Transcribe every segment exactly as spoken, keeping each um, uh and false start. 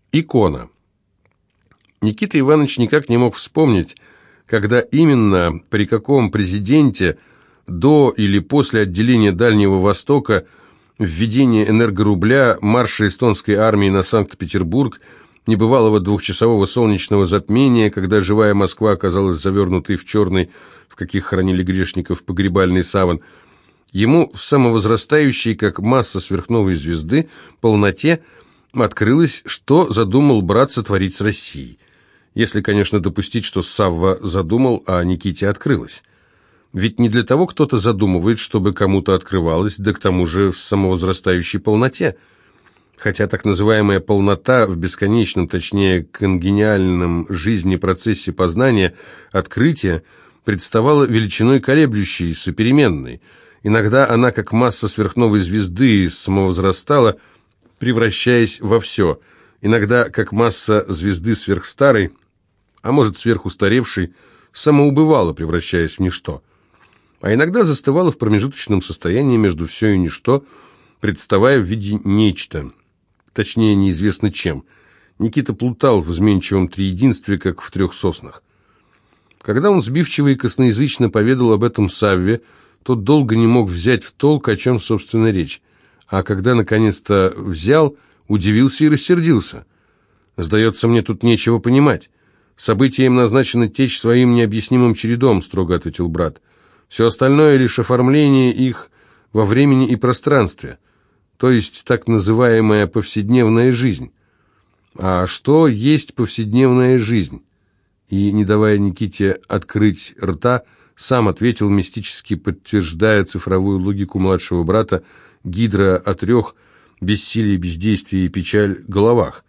Икона. Никита Иванович никак не мог вспомнить, когда именно, при каком президенте, до или после отделения Дальнего Востока, введения энергорубля, марша эстонской армии на Санкт-Петербург, небывалого двухчасового солнечного затмения, когда живая Москва оказалась завернутой в черный, в каких хоронили грешников, погребальный саван, ему в самовозрастающей, как масса сверхновой звезды, полноте открылось, что задумал брат сотворить с Россией. Если, конечно, допустить, что Савва задумал, а Никите открылось. Ведь не для того кто-то задумывает, чтобы кому-то открывалось, да к тому же в самовозрастающей полноте. Хотя так называемая полнота в бесконечном, точнее, конгениальном жизни процессе познания, открытия, представала величиной колеблющей, сопеременной. Иногда она, как масса сверхновой звезды, самовозрастала, превращаясь во все. Иногда, как масса звезды сверхстарой, а может сверхустаревшей, самоубывала, превращаясь в ничто. А иногда застывала в промежуточном состоянии между все и ничто, представая в виде нечто, точнее, неизвестно чем. Никита плутал в изменчивом триединстве, как в трех соснах. Когда он сбивчиво и косноязычно поведал об этом Савве, тот долго не мог взять в толк, о чем, собственно, речь. А когда наконец-то взял, удивился и рассердился. «Сдается мне, тут нечего понимать. События им назначено течь своим необъяснимым чередом», — строго ответил брат. «Все остальное — лишь оформление их во времени и пространстве, то есть так называемая повседневная жизнь». «А что есть повседневная жизнь?» И, не давая Никите открыть рта, сам ответил, мистически подтверждая цифровую логику младшего брата, гидра о трех, бессилие, бездействие и печаль, головах.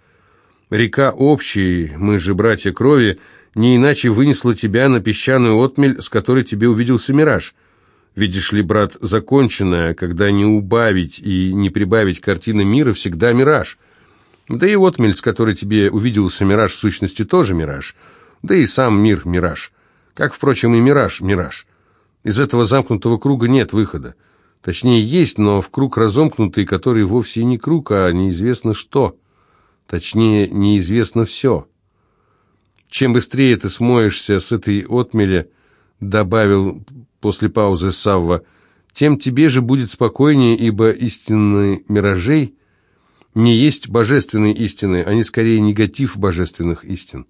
«Река общей, мы же братья крови, не иначе вынесла тебя на песчаную отмель, с которой тебе увиделся мираж. Видишь ли, брат, законченная, когда не убавить и не прибавить картины мира, всегда мираж. Да и отмель, с которой тебе увиделся мираж, в сущности тоже мираж. Да и сам мир мираж. Как, впрочем, и мираж мираж. Из этого замкнутого круга нет выхода. Точнее, есть, но в круг разомкнутый, который вовсе не круг, а неизвестно что. Точнее, неизвестно все. Чем быстрее ты смоешься с этой отмели, добавил после паузы Савва, тем тебе же будет спокойнее, ибо истинные миражей не есть божественные истины, они скорее негатив божественных истин.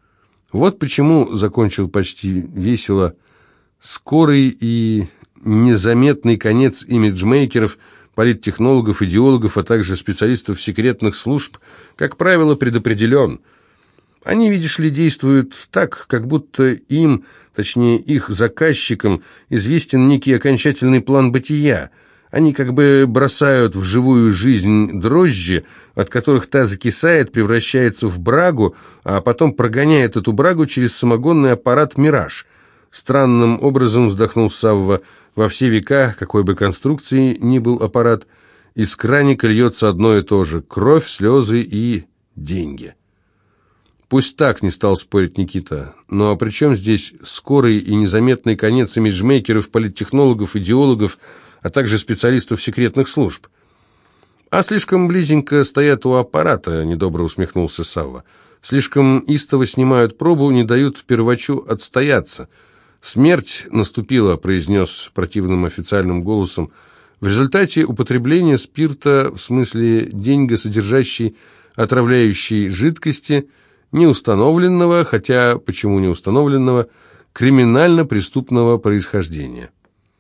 Вот почему, закончил почти весело, скорый и незаметный конец имиджмейкеров, политтехнологов, идеологов, а также специалистов секретных служб, как правило, предопределен. Они, видишь ли, действуют так, как будто им, точнее их заказчикам, известен некий окончательный план бытия. Они как бы бросают в живую жизнь дрожжи, от которых та закисает, превращается в брагу, а потом прогоняет эту брагу через самогонный аппарат «Мираж». Странным образом, вздохнул Савва, во все века, какой бы конструкции ни был аппарат, из краника льется одно и то же – кровь, слезы и деньги. Пусть так, не стал спорить Никита, но а при чем здесь скорый и незаметный конец имиджмейкеров, политтехнологов, идеологов, а также специалистов секретных служб? А слишком близенько стоят у аппарата, недобро усмехнулся Савва. Слишком истово снимают пробу, не дают первачу отстояться. «Смерть наступила», — произнес противным официальным голосом, в результате употребления спирта, в смысле деньга, содержащей отравляющей жидкости, неустановленного, хотя почему неустановленного, криминально-преступного происхождения.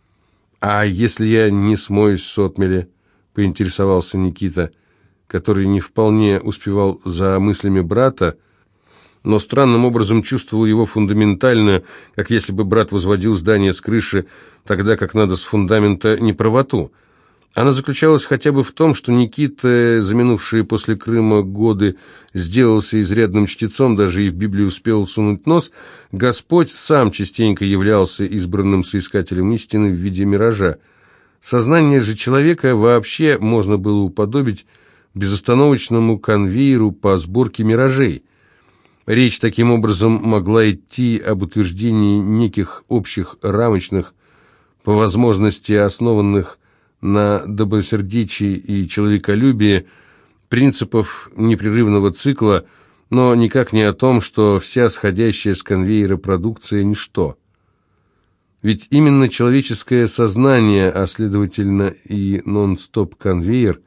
«А если я не смоюсь с отмели?» — поинтересовался Никита, который не вполне успевал за мыслями брата, но странным образом чувствовал его фундаментально, как если бы брат возводил здание с крыши, тогда как надо с фундамента неправоту. Она заключалась хотя бы в том, что Никита, за минувшие после Крыма годы, сделался изрядным чтецом, даже и в Библию успел сунуть нос. Господь сам частенько являлся избранным соискателем истины в виде миража. Сознание же человека вообще можно было уподобить безостановочному конвейеру по сборке миражей. Речь таким образом могла идти об утверждении неких общих рамочных, по возможности основанных на добросердечии и человеколюбии, принципов непрерывного цикла, но никак не о том, что вся сходящая с конвейера продукция – ничто. Ведь именно человеческое сознание, а следовательно и нон-стоп-конвейер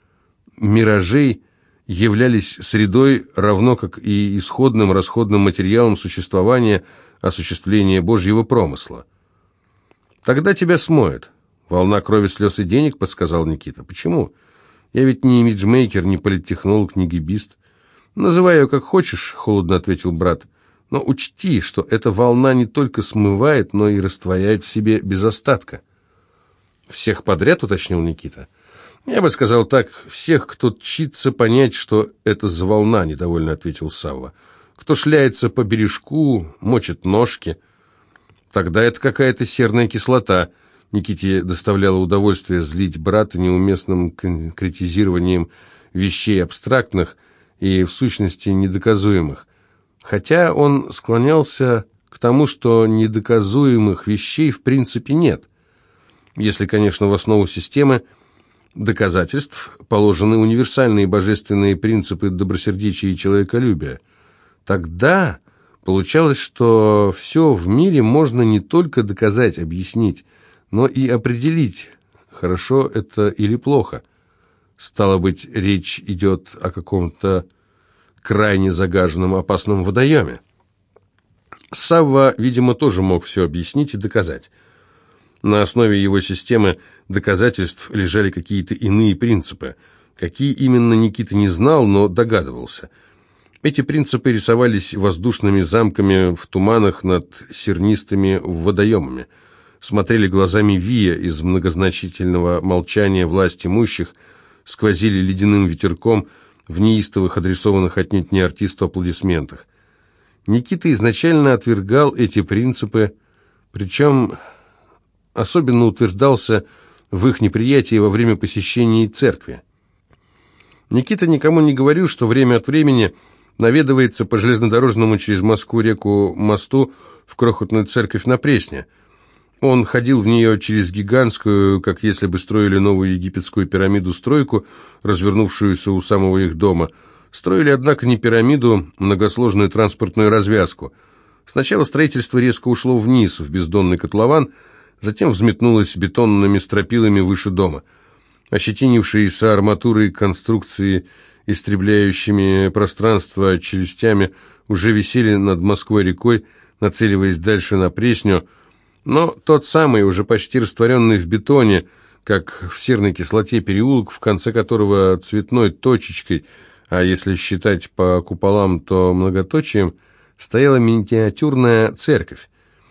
миражей являлись средой, равно как и исходным расходным материалом существования, осуществления Божьего промысла. «Тогда тебя смоет». «Волна крови, слез и денег», — подсказал Никита. «Почему? Я ведь не имиджмейкер, не политтехнолог, не гибист». «Называй ее как хочешь», — холодно ответил брат. «Но учти, что эта волна не только смывает, но и растворяет в себе без остатка». «Всех подряд», — уточнил Никита. «Я бы сказал так, всех, кто тчится понять, что это за волна», — недовольно ответил Савва. «Кто шляется по бережку, мочит ножки». «Тогда это какая-то серная кислота». Никите доставляло удовольствие злить брата неуместным конкретизированием вещей абстрактных и, в сущности, недоказуемых. Хотя он склонялся к тому, что недоказуемых вещей в принципе нет. Если, конечно, в основу системы доказательств положены универсальные божественные принципы добросердечия и человеколюбия. Тогда получалось, что все в мире можно не только доказать, объяснить, но и определить, хорошо это или плохо. Стало быть, речь идет о каком-то крайне загаженном опасном водоеме. Савва, видимо, тоже мог все объяснить и доказать. На основе его системы доказательств лежали какие-то иные принципы. Какие именно, Никита не знал, но догадывался. Эти принципы рисовались воздушными замками в туманах над сернистыми водоемами, смотрели глазами Вия из многозначительного молчания власть имущих, сквозили ледяным ветерком в неистовых, адресованных отнюдь не артисту аплодисментах. Никита изначально отвергал эти принципы, причем особенно утверждался в их неприятии во время посещения церкви. Никита никому не говорил, что время от времени наведывается по железнодорожному через Москву-реку мосту в крохотную церковь на Пресне. Он ходил в нее через гигантскую, как если бы строили новую египетскую пирамиду-стройку, развернувшуюся у самого их дома. Строили, однако, не пирамиду, многосложную транспортную развязку. Сначала строительство резко ушло вниз, в бездонный котлован, затем взметнулось бетонными стропилами выше дома. Ощетинившиеся арматурой конструкции, истребляющими пространство челюстями, уже висели над Москвой-рекой, нацеливаясь дальше на Пресню, но тот самый, уже почти растворенный в бетоне, как в серной кислоте переулок, в конце которого цветной точечкой, а если считать по куполам, то многоточием, стояла миниатюрная церковь.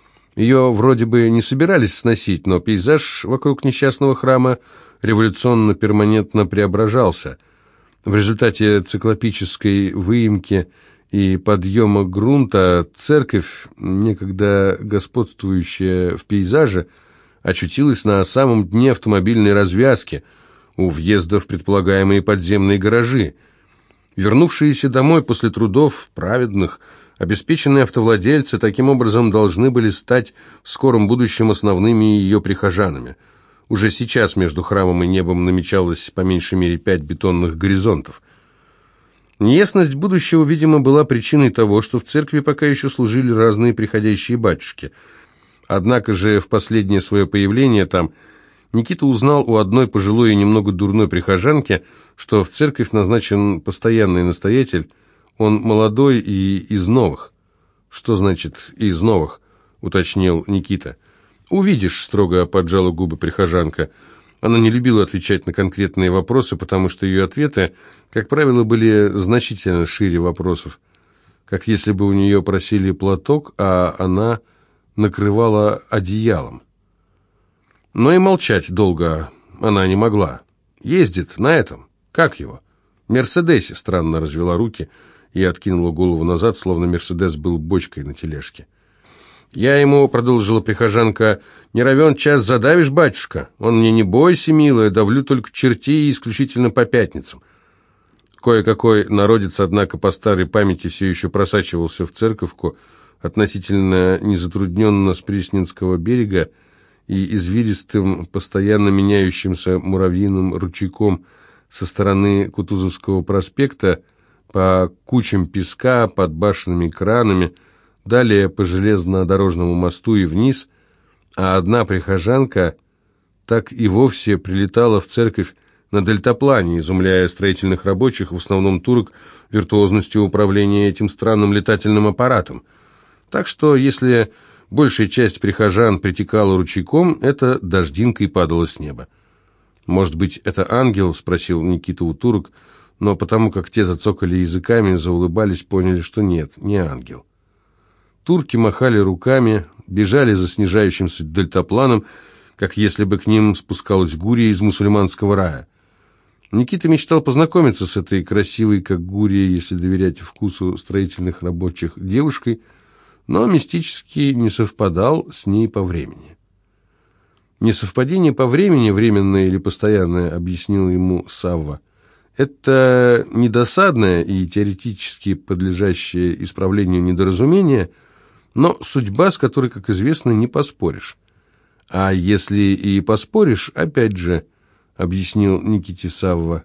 Ее вроде бы не собирались сносить, но пейзаж вокруг несчастного храма революционно-перманентно преображался. В результате циклопической выемки и подъема грунта церковь, некогда господствующая в пейзаже, очутилась на самом дне автомобильной развязки, у въезда в предполагаемые подземные гаражи. Вернувшиеся домой после трудов праведных, обеспеченные автовладельцы таким образом должны были стать в скором будущем основными ее прихожанами. Уже сейчас между храмом и небом намечалось по меньшей мере пять бетонных горизонтов. Неясность будущего, видимо, была причиной того, что в церкви пока еще служили разные приходящие батюшки. Однако же в последнее свое появление там Никита узнал у одной пожилой и немного дурной прихожанки, что в церковь назначен постоянный настоятель. Он молодой и из новых. «Что значит «из новых»?» — уточнил Никита. «Увидишь», — строго поджала губы прихожанка. Она не любила отвечать на конкретные вопросы, потому что ее ответы, как правило, были значительно шире вопросов. Как если бы у нее просили платок, а она накрывала одеялом. Но и молчать долго она не могла. «Ездит на этом. Как его?» «Мерседесе», — странно развела руки и откинула голову назад, словно Мерседес был бочкой на тележке. «Я ему», — продолжила прихожанка, — «не равен час задавишь, батюшка. Он мне: не бойся, милая, давлю только чертей и исключительно по пятницам». Кое-какой народец, однако, по старой памяти все еще просачивался в церковку, относительно незатрудненно с Пресненского берега, и извилистым, постоянно меняющимся муравьиным ручейком со стороны Кутузовского проспекта по кучам песка под башенными кранами, далее по железнодорожному мосту и вниз, а одна прихожанка так и вовсе прилетала в церковь на дельтаплане, изумляя строительных рабочих, в основном турок, виртуозностью управления этим странным летательным аппаратом. Так что, если большая часть прихожан притекала ручейком, это дождинкой падало с неба. «Может быть, это ангел?» – спросил Никита у турок, но потому как те зацокали языками, заулыбались, поняли, что нет, не ангел. Турки махали руками, бежали за снижающимся дельтапланом, как если бы к ним спускалась гурия из мусульманского рая. Никита мечтал познакомиться с этой красивой, как гурия, если доверять вкусу строительных рабочих, девушкой, но мистически не совпадал с ней по времени. Несовпадение по времени, временное или постоянное, объяснил ему Савва, это недосадное и теоретически подлежащее исправлению недоразумение, но судьба, с которой, как известно, не поспоришь. А если и поспоришь, опять же, объяснил Никите Савва,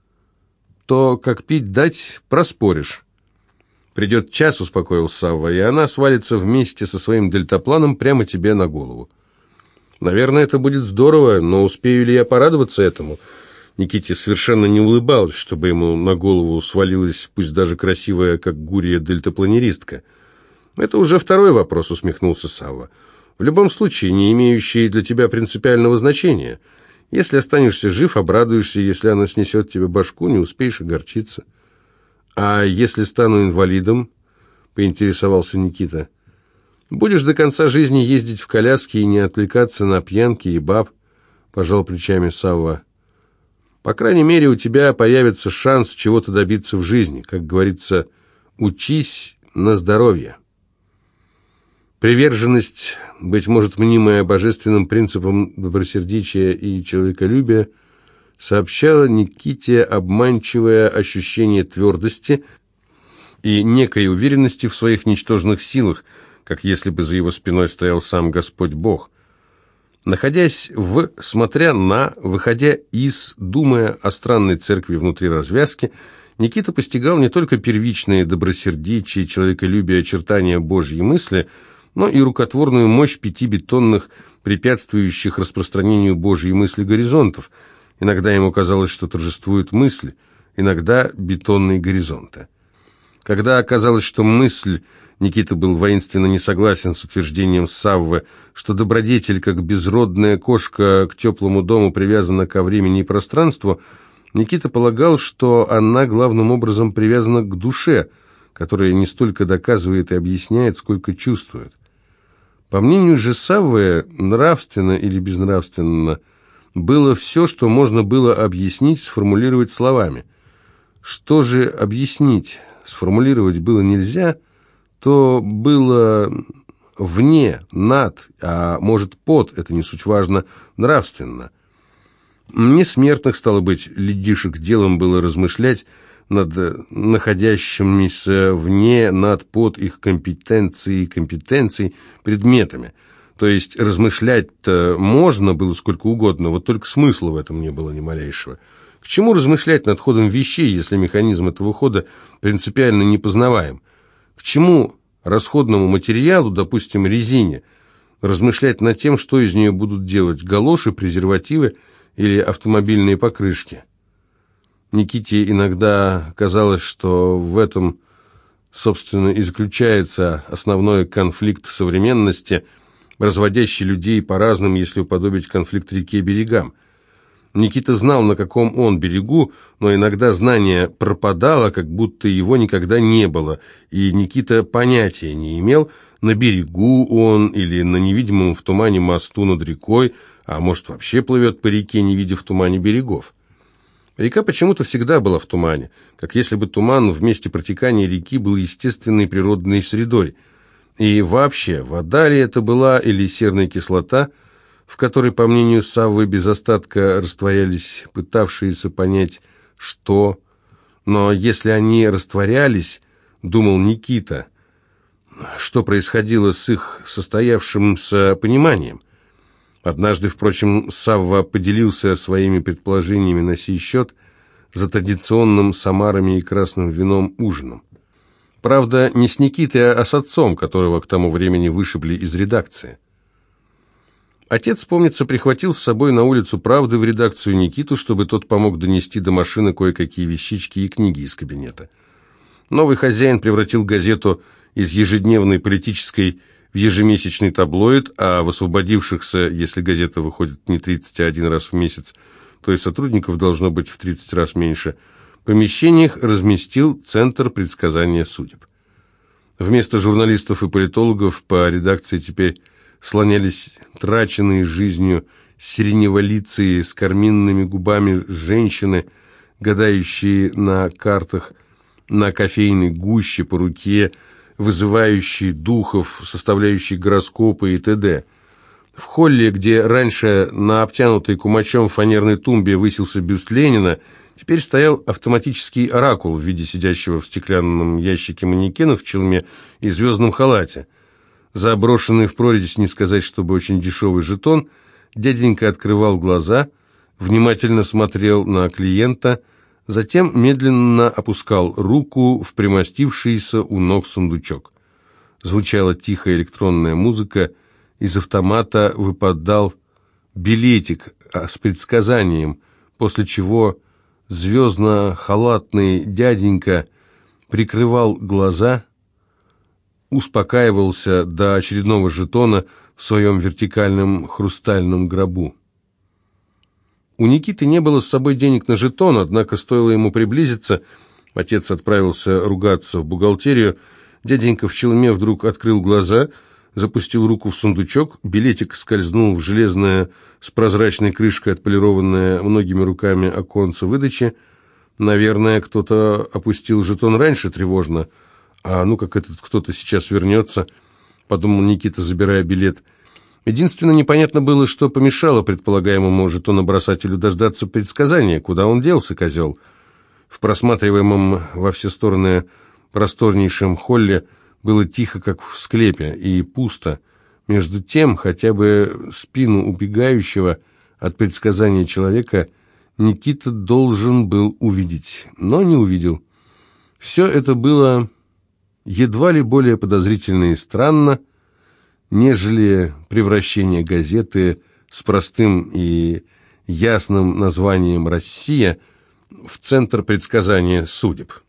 то, как пить дать, проспоришь. Придет час, успокоил Савва, и она свалится вместе со своим дельтапланом прямо тебе на голову. Наверное, это будет здорово, но успею ли я порадоваться этому? Никите совершенно не улыбалось, чтобы ему на голову свалилась, пусть даже красивая, как гурия, дельтапланеристка. Это уже второй вопрос, усмехнулся Савва. В любом случае, не имеющий для тебя принципиального значения. Если останешься жив, обрадуешься, если она снесет тебе башку, не успеешь огорчиться. А если стану инвалидом, поинтересовался Никита. Будешь до конца жизни ездить в коляске и не отвлекаться на пьянки и баб, пожал плечами Савва. По крайней мере, у тебя появится шанс чего-то добиться в жизни. Как говорится, учись на здоровье. Приверженность, быть может, мнимая божественным принципам добросердечия и человеколюбия, сообщала Никите обманчивое ощущение твердости и некой уверенности в своих ничтожных силах, как если бы за его спиной стоял сам Господь Бог. Находясь в, смотря на, выходя из, думая о странной церкви внутри развязки, Никита постигал не только первичные добросердечие, человеколюбие, очертания Божьей мысли, но и рукотворную мощь пяти бетонных, препятствующих распространению Божьей мысли горизонтов. Иногда ему казалось, что торжествуют мысли, иногда бетонные горизонты. Когда оказалось, что мысль, Никита был воинственно не согласен с утверждением Саввы, что добродетель, как безродная кошка, к теплому дому привязана ко времени и пространству, Никита полагал, что она главным образом привязана к душе, которая не столько доказывает и объясняет, сколько чувствует. По мнению же Саввы, нравственно или безнравственно было все, что можно было объяснить, сформулировать словами. Что же объяснить, сформулировать было нельзя, то было вне, над, а может под, это не суть важно, нравственно. Несмертных, стало быть, людишек делом было размышлять над находящимися вне, над, под их компетенцией, компетенцией предметами. То есть размышлять-то можно было сколько угодно, вот только смысла в этом не было ни малейшего. К чему размышлять над ходом вещей, если механизм этого хода принципиально непознаваем? К чему расходному материалу, допустим, резине, размышлять над тем, что из нее будут делать галоши, презервативы или автомобильные покрышки? Никите иногда казалось, что в этом, собственно, и заключается основной конфликт современности, разводящий людей по разным, если уподобить конфликт реке, берегам. Никита знал, на каком он берегу, но иногда знание пропадало, как будто его никогда не было, и Никита понятия не имел, на берегу он или на невидимом в тумане мосту над рекой, а может вообще плывет по реке, не видя в тумане берегов. Река почему-то всегда была в тумане, как если бы туман в месте протекания реки был естественной природной средой. И вообще, вода ли это была или серная кислота, в которой, по мнению Саввы, без остатка растворялись пытавшиеся понять, что... Но если они растворялись, думал Никита, что происходило с их состоявшимся пониманием? Однажды, впрочем, Савва поделился своими предположениями на сей счет. за традиционным с омарами и красным вином ужином. Правда, не с Никитой, а с отцом, которого к тому времени вышибли из редакции. Отец, помнится, прихватил с собой на улицу «Правды» в редакцию Никиту, чтобы тот помог донести до машины кое-какие вещички и книги из кабинета. Новый хозяин превратил газету из ежедневной политической в ежемесячный таблоид, а в освободившихся, если газета выходит не тридцать один раз в месяц, то и сотрудников должно быть в тридцать раз меньше, помещениях разместил Центр предсказания судеб. Вместо журналистов и политологов по редакции теперь слонялись траченные жизнью сиреневолицые с карминными губами женщины, гадающие на картах, на кофейной гуще по руке, вызывающие духов, составляющие гороскопы и т.д. В холле, где раньше на обтянутой кумачом фанерной тумбе высился бюст Ленина, теперь стоял автоматический оракул в виде сидящего в стеклянном ящике манекена в челме и звездном халате. За брошенный в прорезь, не сказать, чтобы очень дешевый жетон, дяденька открывал глаза, внимательно смотрел на клиента, затем медленно опускал руку в примостившийся у ног сундучок. Звучала тихая электронная музыка, из автомата выпадал билетик с предсказанием, после чего звездно-халатный дяденька прикрывал глаза, успокаивался до очередного жетона в своем вертикальном хрустальном гробу. У Никиты не было с собой денег на жетон, однако стоило ему приблизиться, отец отправился ругаться в бухгалтерию, дяденька в челме вдруг открыл глаза, запустил руку в сундучок, билетик скользнул в железное с прозрачной крышкой, отполированное многими руками оконце выдачи. Наверное, кто-то опустил жетон раньше тревожно, а ну как этот кто-то сейчас вернется, подумал Никита, забирая билет. Единственно, непонятно было, что помешало предполагаемому жетонобросателю дождаться предсказания, куда он делся, козел. В просматриваемом во все стороны просторнейшем холле было тихо, как в склепе, и пусто. Между тем, хотя бы спину убегающего от предсказания человека Никита должен был увидеть, но не увидел. Все это было едва ли более подозрительно и странно, нежели превращение газеты с простым и ясным названием «Россия» в Центр предсказания судеб.